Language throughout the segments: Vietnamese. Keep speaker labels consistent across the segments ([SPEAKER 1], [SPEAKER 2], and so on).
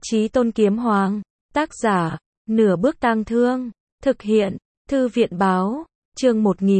[SPEAKER 1] Chí Tôn Kiếm Hoàng, tác giả, Nửa Bước Tang Thương, thực hiện, Thư viện Báo, chương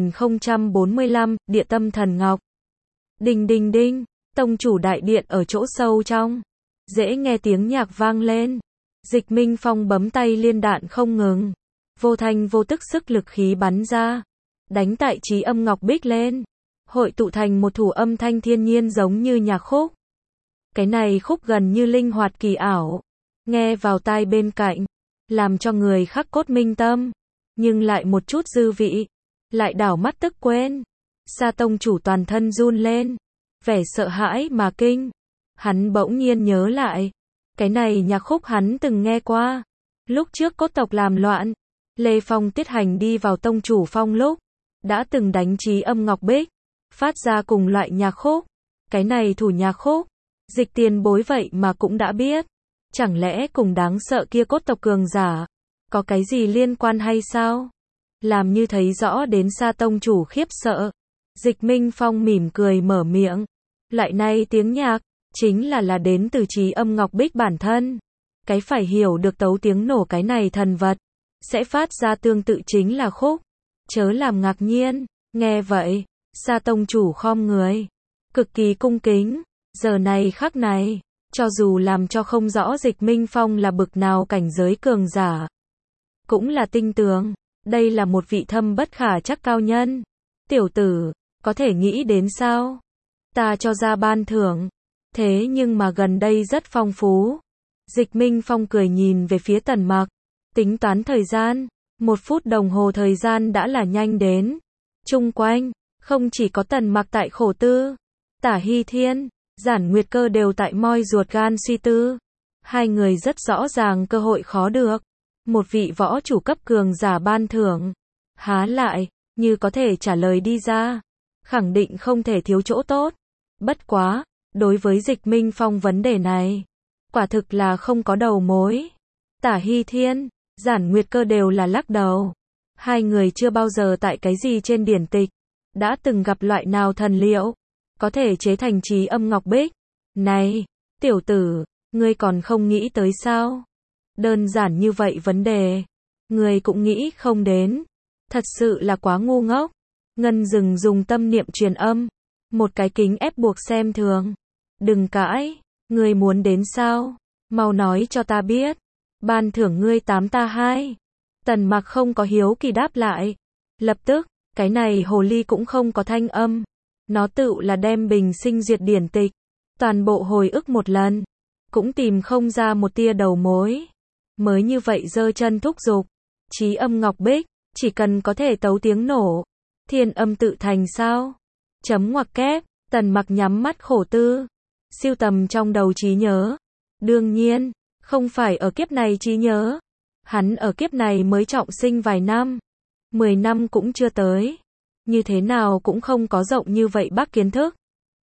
[SPEAKER 1] 1045, Địa Tâm Thần Ngọc. Đinh đinh đinh, tông chủ đại điện ở chỗ sâu trong, dễ nghe tiếng nhạc vang lên. Dịch Minh Phong bấm tay liên đạn không ngừng, vô thanh vô tức sức lực khí bắn ra, đánh tại Chí Âm Ngọc Bích lên, hội tụ thành một thủ âm thanh thiên nhiên giống như nhạc khúc. Cái này khúc gần như linh hoạt kỳ ảo, nghe vào tai bên cạnh, làm cho người khắc cốt minh tâm, nhưng lại một chút dư vị, lại đảo mắt tức quên. Sa tông chủ toàn thân run lên, vẻ sợ hãi mà kinh. Hắn bỗng nhiên nhớ lại, cái này nhạc khúc hắn từng nghe qua. Lúc trước cốt tộc làm loạn, Lê Phong tiết hành đi vào tông chủ phong lúc, đã từng đánh Chí Âm Ngọc Bích, phát ra cùng loại nhạc khúc. Cái này thủ nhạc khúc, Dịch tiền bối vậy mà cũng đã biết. Chẳng lẽ cùng đáng sợ kia cốt tộc cường giả, có cái gì liên quan hay sao? Làm như thấy rõ đến Sa tông chủ khiếp sợ. Dịch Minh Phong mỉm cười mở miệng. Lại nay tiếng nhạc, chính là đến từ Chí Âm Ngọc Bích bản thân. Cái phải hiểu được tấu tiếng nổ cái này thần vật, sẽ phát ra tương tự chính là khúc. Chớ làm ngạc nhiên. Nghe vậy, Sa tông chủ khom người, cực kỳ cung kính. Giờ này khắc này, cho dù làm cho không rõ Dịch Minh Phong là bực nào cảnh giới cường giả, cũng là tinh tường, đây là một vị thâm bất khả chắc cao nhân. Tiểu tử, có thể nghĩ đến sao? Ta cho ra ban thưởng, thế nhưng mà gần đây rất phong phú. Dịch Minh Phong cười nhìn về phía Tần Mặc, tính toán thời gian, 1 phút đồng hồ thời gian đã là nhanh đến. Chung quanh, không chỉ có Tần Mặc tại khổ tư, Tả Hy Thiên, Giản Nguyệt Cơ đều tại moi ruột gan suy tư. Hai người rất rõ ràng cơ hội khó được. Một vị võ chủ cấp cường giả ban thưởng. Há lại, như có thể trả lời đi ra, khẳng định không thể thiếu chỗ tốt. Bất quá, đối với Dịch Minh Phong vấn đề này, quả thực là không có đầu mối. Tả Hy Thiên, Giản Nguyệt Cơ đều là lắc đầu. Hai người chưa bao giờ tại cái gì trên điển tịch đã từng gặp loại nào thần liệu có thể chế thành Chí Âm Ngọc Bích. Này, tiểu tử, ngươi còn không nghĩ tới sao? Đơn giản như vậy vấn đề, ngươi cũng nghĩ không đến. Thật sự là quá ngu ngốc. Ngân Dừng dùng tâm niệm truyền âm, một cái kính ép buộc xem thường. Đừng cãi, ngươi muốn đến sao? Mau nói cho ta biết. Ban thưởng ngươi 8 ta 2. Tần Mặc không có hiếu kỳ đáp lại. Lập tức, cái này hồ ly cũng không có thanh âm. Nó tự là đem bình sinh diệt điển tịch, toàn bộ hồi ức một lần, cũng tìm không ra một tia đầu mối. Mới như vậy giơ chân thúc giục, Chí Âm Ngọc Bích, chỉ cần có thể tấu tiếng nổ, thiên âm tự thành sao? Chấm ngoặc kép, Tần Mặc nhắm mắt khổ tư, siêu tầm trong đầu trí nhớ. Đương nhiên, không phải ở kiếp này trí nhớ. Hắn ở kiếp này mới trọng sinh vài năm, 10 năm cũng chưa tới. Như thế nào cũng không có rộng như vậy bác kiến thức.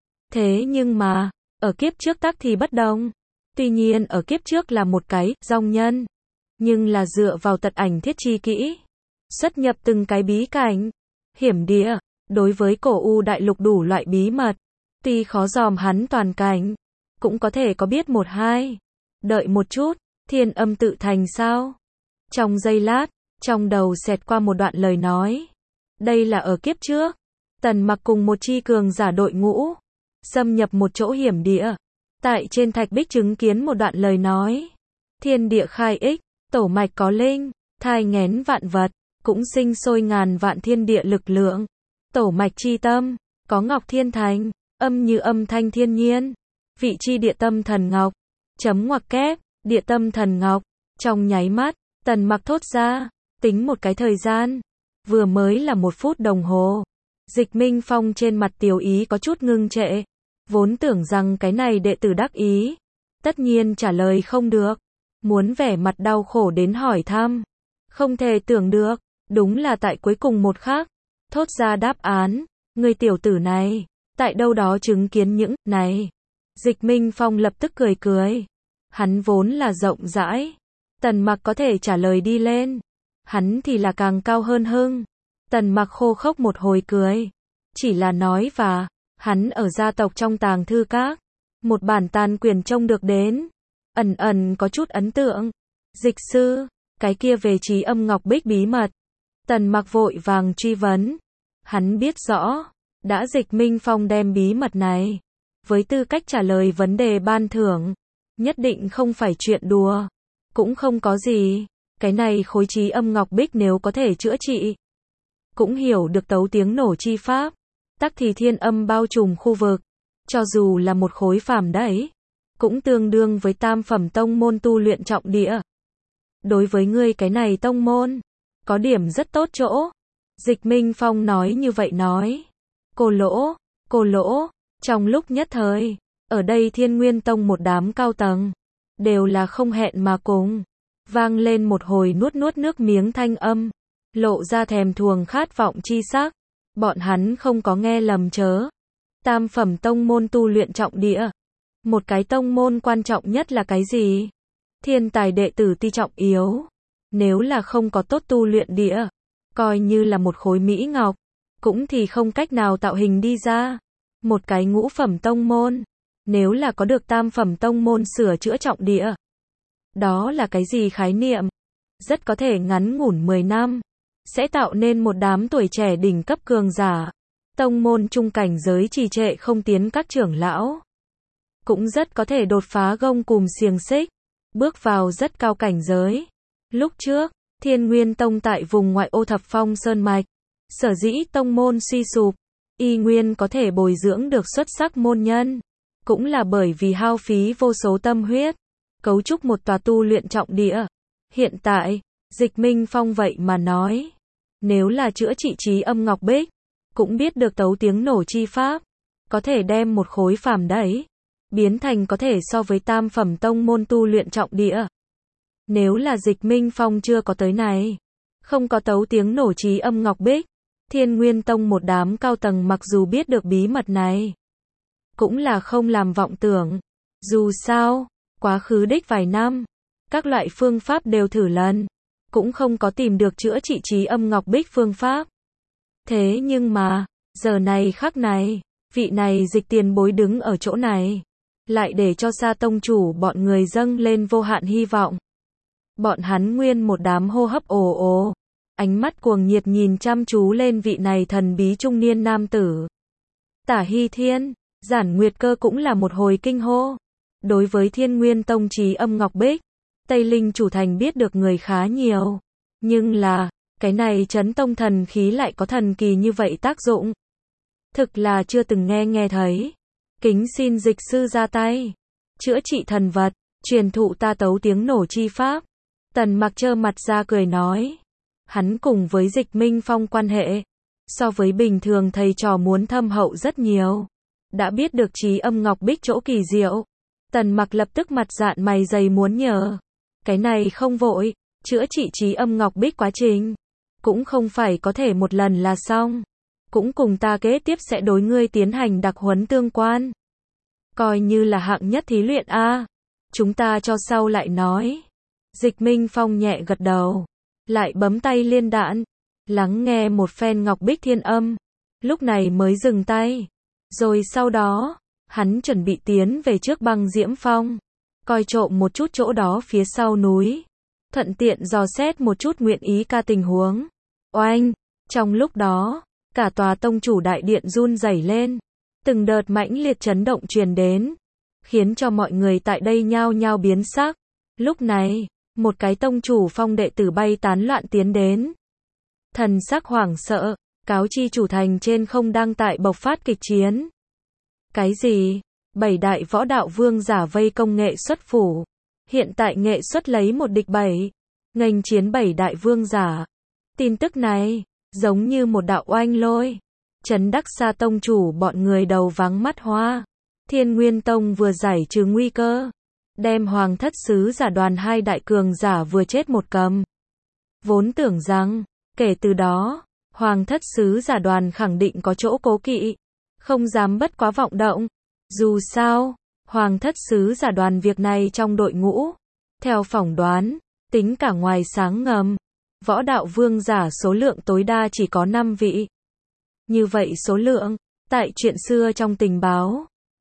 [SPEAKER 1] Thế nhưng mà, ở kiếp trước tắc thì bất đồng. Tuy nhiên ở kiếp trước là một cái dòng nhân, nhưng là dựa vào tật ảnh thiết chi kỹ, xuất nhập từng cái bí cảnh, hiểm địa, đối với cổ u đại lục đủ loại bí mật, tuy khó dòm hắn toàn cảnh, cũng có thể có biết một hai. Đợi một chút, thiên âm tự thành sao? Trong giây lát, trong đầu xẹt qua một đoạn lời nói. Đây là ở kiếp trước, Tần Mặc cùng một chi cường giả đội ngũ, xâm nhập một chỗ hiểm địa. Tại trên thạch bích chứng kiến một đoạn lời nói. Thiên địa khai ích, tổ mạch có linh, thai nghén vạn vật, cũng sinh sôi ngàn vạn thiên địa lực lượng. Tổ mạch chi tâm, có ngọc thiên thành, âm như âm thanh thiên nhiên. Vị chi địa tâm thần ngọc, chấm ngoặc kép, địa tâm thần ngọc. Trong nháy mắt, Tần Mặc thốt ra, tính một cái thời gian. Vừa mới là 1 phút đồng hồ. Dịch Minh Phong trên mặt tiểu ý có chút ngưng trệ. Vốn tưởng rằng cái này đệ tử đắc ý, tất nhiên trả lời không được. Muốn vẻ mặt đau khổ đến hỏi thăm. Không thể tưởng được, đúng là tại cuối cùng một khắc, thốt ra đáp án. Người tiểu tử này, tại đâu đó chứng kiến những này. Dịch Minh Phong lập tức cười cười. Hắn vốn là rộng rãi. Tần Mặc có thể trả lời đi lên. Hắn thì là càng cao hơn hưng. Tần Mặc khô khốc một hồi cười. Chỉ là nói và, hắn ở gia tộc trong tàng thư các. Một bản tàn quyền trông được đến. ẩn ẩn có chút ấn tượng. Dịch sư, cái kia về Trí Âm Ngọc Bích bí mật. Tần Mặc vội vàng truy vấn. Hắn biết rõ, đã Dịch Minh Phong đem bí mật này, với tư cách trả lời vấn đề ban thưởng, nhất định không phải chuyện đùa, cũng không có gì, cái này khối Trí Âm Ngọc Bích nếu có thể chữa trị, cũng hiểu được tấu tiếng nổ chi pháp, tắc thì thiên âm bao trùm khu vực, cho dù là một khối phàm đấy, cũng tương đương với tam phẩm tông môn tu luyện trọng địa. Đối với ngươi cái này tông môn, có điểm rất tốt chỗ. Dịch Minh Phong nói như vậy nói. Cô lỗ, trong lúc nhất thời, ở đây Thiên Nguyên Tông một đám cao tầng, đều là không hẹn mà cùng, vang lên một hồi nuốt nuốt nước miếng thanh âm, lộ ra thèm thuồng khát vọng chi sắc. Bọn hắn không có nghe lầm chớ. Tam phẩm tông môn tu luyện trọng địa. Một cái tông môn quan trọng nhất là cái gì? Thiên tài đệ tử ti trọng yếu. Nếu là không có tốt tu luyện địa, coi như là một khối mỹ ngọc, cũng thì không cách nào tạo hình đi ra. Một cái ngũ phẩm tông môn, nếu là có được tam phẩm tông môn sửa chữa trọng địa, đó là cái gì khái niệm? Rất có thể ngắn ngủn 10 năm, sẽ tạo nên một đám tuổi trẻ đỉnh cấp cường giả. Tông môn trung cảnh giới trì trệ không tiến các trưởng lão, cũng rất có thể đột phá gông cùm xiềng xích, bước vào rất cao cảnh giới. Lúc trước, Thiên Nguyên Tông tại vùng ngoại ô Thập Phong Sơn Mạch, sở dĩ tông môn suy sụp, y nguyên có thể bồi dưỡng được xuất sắc môn nhân, cũng là bởi vì hao phí vô số tâm huyết, cấu trúc một tòa tu luyện trọng địa. Hiện tại, Dịch Minh Phong vậy mà nói, nếu là chữa trị Trí Âm Ngọc Bích, cũng biết được tấu tiếng nổ chi pháp, có thể đem một khối phàm đấy, biến thành có thể so với tam phẩm tông môn tu luyện trọng địa. Nếu là Dịch Minh Phong chưa có tới này, không có tấu tiếng nổ Trí Âm Ngọc Bích, Thiên Nguyên Tông một đám cao tầng mặc dù biết được bí mật này, cũng là không làm vọng tưởng. Dù sao, quá khứ đích vài năm, các loại phương pháp đều thử lần, cũng không có tìm được chữa trị Trí Âm Ngọc Bích phương pháp. Thế nhưng mà, giờ này khắc này, vị này Dịch tiền bối đứng ở chỗ này, lại để cho Sa tông chủ bọn người dâng lên vô hạn hy vọng. Bọn hắn nguyên một đám hô hấp ồ ồ, ánh mắt cuồng nhiệt nhìn chăm chú lên vị này thần bí trung niên nam tử. Tả Hy Thiên, Giản Nguyệt Cơ cũng là một hồi kinh hô. Đối với Thiên Nguyên Tông Trí Âm Ngọc Bích, Tây Linh chủ thành biết được người khá nhiều, nhưng là, cái này chấn tông thần khí lại có thần kỳ như vậy tác dụng. Thực là chưa từng nghe thấy. Kính xin dịch sư ra tay, chữa trị thần vật, truyền thụ ta tấu tiếng nổ chi pháp. Tần Mặc trơ mặt ra cười nói, hắn cùng với Dịch Minh Phong quan hệ, so với bình thường thầy trò muốn thâm hậu rất nhiều. Đã biết được Trí Âm Ngọc Bích chỗ kỳ diệu, Tần Mặc lập tức mặt dạn mày dày muốn nhờ. Cái này không vội, chữa trị Trí Âm Ngọc Bích quá trình, cũng không phải có thể một lần là xong. Cũng cùng ta kế tiếp sẽ đối ngươi tiến hành đặc huấn tương quan. Coi như là hạng nhất thí luyện a. Chúng ta cho sau lại nói. Dịch Minh Phong nhẹ gật đầu, lại bấm tay liên đạn, lắng nghe một phen Ngọc Bích thiên âm, lúc này mới dừng tay. Rồi sau đó, hắn chuẩn bị tiến về trước Băng Diễm Phong, coi trộm một chút chỗ đó phía sau núi, thuận tiện dò xét một chút nguyện ý ca tình huống. Oanh, trong lúc đó, cả tòa tông chủ đại điện run rẩy lên, từng đợt mãnh liệt chấn động truyền đến, khiến cho mọi người tại đây nhao nhao biến sắc. Lúc này, một cái tông chủ phong đệ tử bay tán loạn tiến đến. Thần sắc hoảng sợ, cáo chi chủ thành trên không đang tại bộc phát kịch chiến. Cái gì? 7 đại võ đạo vương giả vây công nghệ xuất phủ. Hiện tại nghệ xuất lấy 1 địch 7, nghênh chiến 7 đại vương giả. Tin tức này, giống như một đạo oanh lôi, chấn đắc Sa tông chủ bọn người đầu váng mắt hoa. Thiên Nguyên Tông vừa giải trừ nguy cơ, đem Hoàng Thất Sứ giả đoàn 2 đại cường giả vừa chết một cầm. Vốn tưởng rằng, kể từ đó, Hoàng Thất Sứ giả đoàn khẳng định có chỗ cố kỵ, không dám bất quá vọng động. Dù sao, Hoàng Thất Sứ giả đoàn việc này trong đội ngũ, theo phỏng đoán, tính cả ngoài sáng ngầm, võ đạo vương giả số lượng tối đa chỉ có 5 vị. Như vậy số lượng, tại chuyện xưa trong tình báo,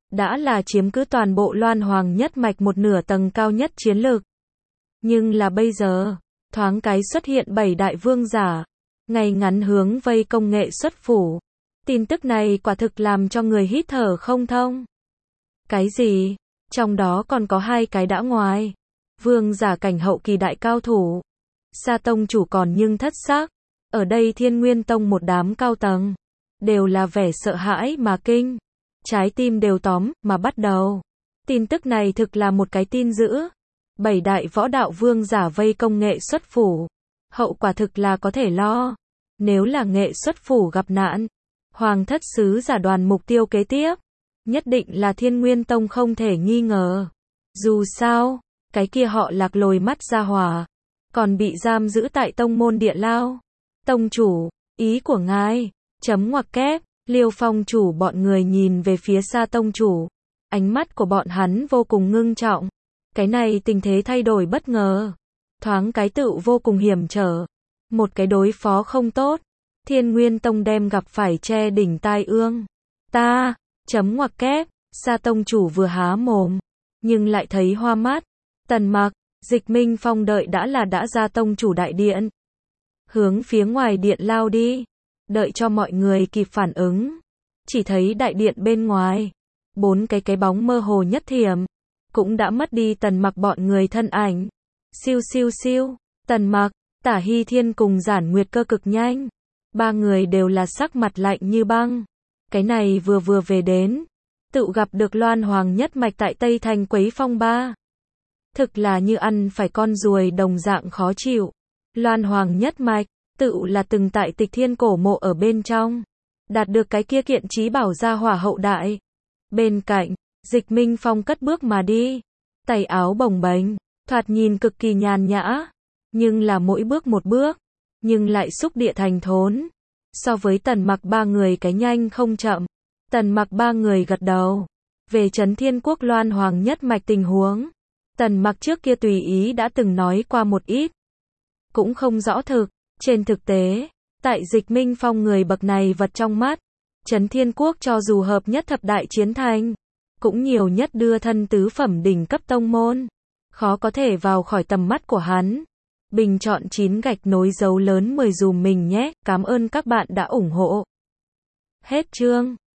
[SPEAKER 1] đã là chiếm cứ toàn bộ Loan Hoàng nhất mạch một nửa tầng cao nhất chiến lược. Nhưng là bây giờ, thoáng cái xuất hiện 7 đại vương giả, ngay ngắn hướng vây công nghệ xuất phủ. Tin tức này quả thực làm cho người hít thở không thông. Cái gì? Trong đó còn có 2 cái đã ngoài. Vương giả cảnh hậu kỳ đại cao thủ. Sa tông chủ còn nhưng thất sắc. Ở đây Thiên Nguyên Tông một đám cao tầng. Đều là vẻ sợ hãi mà kinh. Trái tim đều tóm mà bắt đầu. Tin tức này thực là một cái tin dữ. 7 đại võ đạo vương giả vây công nghệ xuất phủ. Hậu quả thực là có thể lo. Nếu là nghệ xuất phủ gặp nạn, Hoàng thất sứ giả đoàn mục tiêu kế tiếp, nhất định là Thiên Nguyên Tông không thể nghi ngờ. Dù sao, cái kia họ Lạc lồi mắt ra hỏa, còn bị giam giữ tại tông môn địa lao. Tông chủ, ý của ngài, chấm ngoặc kép, Liêu Phong chủ bọn người nhìn về phía xa tông chủ. Ánh mắt của bọn hắn vô cùng ngưng trọng. Cái này tình thế thay đổi bất ngờ. Thoáng cái tự vô cùng hiểm trở. Một cái đối phó không tốt. Thiên Nguyên Tông đem gặp phải che đỉnh tai ương. Ta, chấm ngoặc kép, Sa tông chủ vừa há mồm, nhưng lại thấy hoa mắt. Tần Mặc, Dịch Minh Phong đợi đã ra tông chủ đại điện. Hướng phía ngoài điện lao đi. Đợi cho mọi người kịp phản ứng. Chỉ thấy đại điện bên ngoài. 4 cái bóng mơ hồ nhất thiểm. Cũng đã mất đi Tần Mặc bọn người thân ảnh. Siêu siêu siêu. Tần Mặc, Tả Hy Thiên cùng Giản Nguyệt Cơ cực nhanh. 3 người đều là sắc mặt lạnh như băng. Cái này vừa về đến. Tự gặp được Loan Hoàng nhất mạch tại Tây Thành quấy phong ba. Thực là như ăn phải con ruồi đồng dạng khó chịu. Loan Hoàng nhất mạch, tự là từng tại Tịch Thiên cổ mộ ở bên trong. Đạt được cái kia kiện trí bảo gia hỏa hậu đại. Bên cạnh, Dịch Minh Phong cất bước mà đi. Tay áo bồng bềnh, thoạt nhìn cực kỳ nhàn nhã. Nhưng là mỗi bước một bước. Nhưng lại xúc địa thành thốn. So với Tần Mặc 3 người cái nhanh không chậm. Tần Mặc 3 người gật đầu. Về Trấn Thiên Quốc Loan Hoàng nhất mạch tình huống. Tần Mặc trước kia tùy ý đã từng nói qua một ít. Cũng không rõ thực. Trên thực tế, tại Dịch Minh Phong người bậc này vật trong mắt. Trấn Thiên Quốc cho dù hợp nhất thập đại chiến thành. Cũng nhiều nhất đưa thân tứ phẩm đỉnh cấp tông môn. Khó có thể vào khỏi tầm mắt của hắn. Bình chọn 9 gạch nối dấu lớn 10 dùm mình nhé. Cảm ơn các bạn đã ủng hộ. Hết chương.